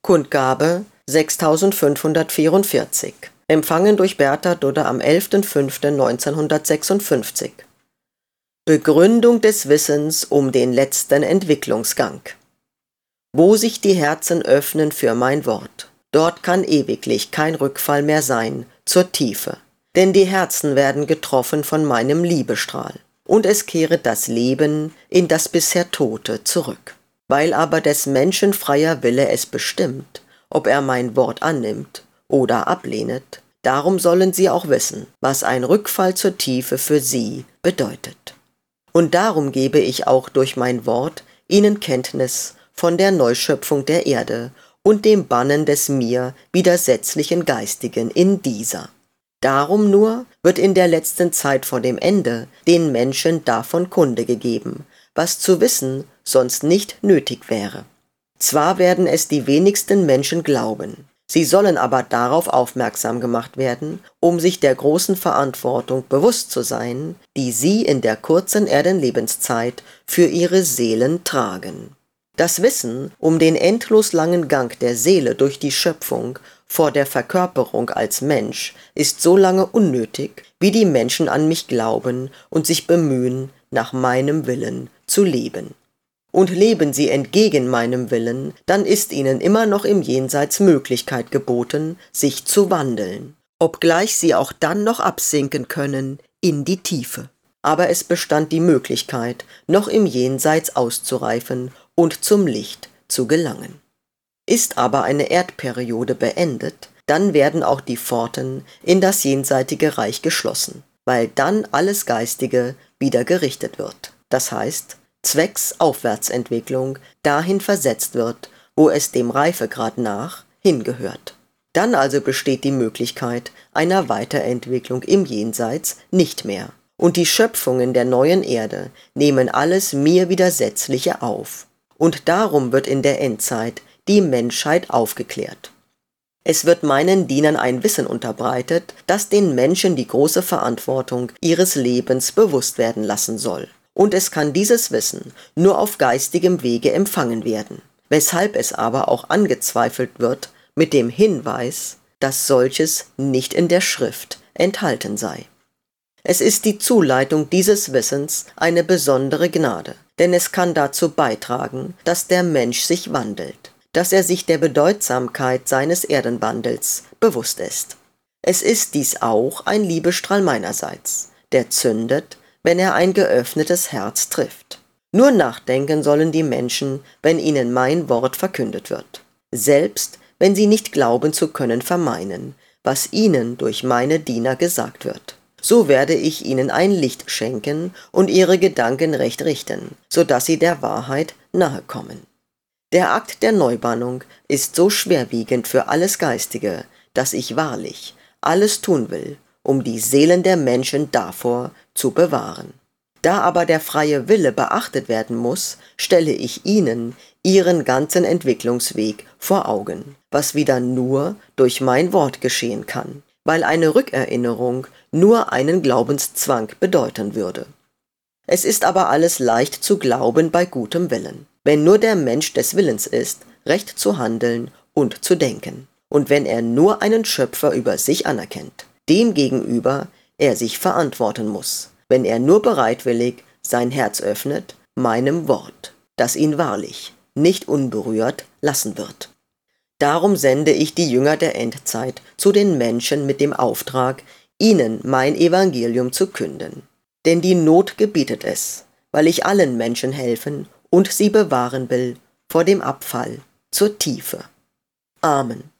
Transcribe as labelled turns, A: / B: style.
A: Kundgabe 6544. Empfangen durch Bertha Dudde am 11.05.1956. Begründung des Wissens um den letzten Entwicklungsgang. Wo sich die Herzen öffnen für mein Wort, dort kann ewiglich kein Rückfall mehr sein zur Tiefe. Denn die Herzen werden getroffen von meinem Liebestrahl, und es kehret das Leben in das bisher Tote zurück. Weil aber des Menschen freier Wille es bestimmt, ob er mein Wort annimmt oder ablehnet, darum sollen sie auch wissen, was ein Rückfall zur Tiefe für sie bedeutet. Und darum gebe ich auch durch mein Wort ihnen Kenntnis von der Neuschöpfung der Erde und dem Bannen des mir widersetzlichen Geistigen in dieser. Darum nur wird in der letzten Zeit vor dem Ende den Menschen davon Kunde gegeben, was zu wissen sonst nicht nötig wäre. Zwar werden es die wenigsten Menschen glauben, sie sollen aber darauf aufmerksam gemacht werden, um sich der großen Verantwortung bewusst zu sein, die sie in der kurzen Erdenlebenszeit für ihre Seelen tragen. Das Wissen um den endlos langen Gang der Seele durch die Schöpfung vor der Verkörperung als Mensch ist so lange unnötig, wie die Menschen an mich glauben und sich bemühen, nach meinem Willen zu leben. Und leben sie entgegen meinem Willen, dann ist ihnen immer noch im Jenseits Möglichkeit geboten, sich zu wandeln, obgleich sie auch dann noch absinken können in die Tiefe. Aber es bestand die Möglichkeit, noch im Jenseits auszureifen und zum Licht zu gelangen. Ist aber eine Erdperiode beendet, dann werden auch die Pforten in das jenseitige Reich geschlossen, weil dann alles Geistige wieder gerichtet wird. Das heißt, zwecks Aufwärtsentwicklung dahin versetzt wird, wo es dem Reifegrad nach hingehört. Dann also besteht die Möglichkeit einer Weiterentwicklung im Jenseits nicht mehr. Und die Schöpfungen der neuen Erde nehmen alles mir Widersetzliche auf. Und darum wird in der Endzeit die Menschheit aufgeklärt. Es wird meinen Dienern ein Wissen unterbreitet, das den Menschen die große Verantwortung ihres Lebens bewusst werden lassen soll. Und es kann dieses Wissen nur auf geistigem Wege empfangen werden, weshalb es aber auch angezweifelt wird mit dem Hinweis, dass solches nicht in der Schrift enthalten sei. Es ist die Zuleitung dieses Wissens eine besondere Gnade, denn es kann dazu beitragen, dass der Mensch sich wandelt, dass er sich der Bedeutsamkeit seines Erdenwandels bewusst ist. Es ist dies auch ein Liebestrahl meinerseits, der zündet, wenn er ein geöffnetes Herz trifft. Nur nachdenken sollen die Menschen, wenn ihnen mein Wort verkündet wird, selbst wenn sie nicht glauben zu können vermeinen, was ihnen durch meine Diener gesagt wird. So werde ich ihnen ein Licht schenken und ihre Gedanken recht richten, so dass sie der Wahrheit nahe kommen. Der Akt der Neubannung ist so schwerwiegend für alles Geistige, dass ich wahrlich alles tun will, um die Seelen der Menschen davor zu bewahren. Da aber der freie Wille beachtet werden muss, stelle ich ihnen ihren ganzen Entwicklungsweg vor Augen, was wieder nur durch mein Wort geschehen kann, weil eine Rückerinnerung nur einen Glaubenszwang bedeuten würde. Es ist aber alles leicht zu glauben bei gutem Willen, wenn nur der Mensch des Willens ist, recht zu handeln und zu denken, und wenn er nur einen Schöpfer über sich anerkennt, dem gegenüber er sich verantworten muss, wenn er nur bereitwillig sein Herz öffnet, meinem Wort, das ihn wahrlich nicht unberührt lassen wird. Darum sende ich die Jünger der Endzeit zu den Menschen mit dem Auftrag, ihnen mein Evangelium zu künden. Denn die Not gebietet es, weil ich allen Menschen helfen und sie bewahren will vor dem Abfall zur Tiefe. Amen.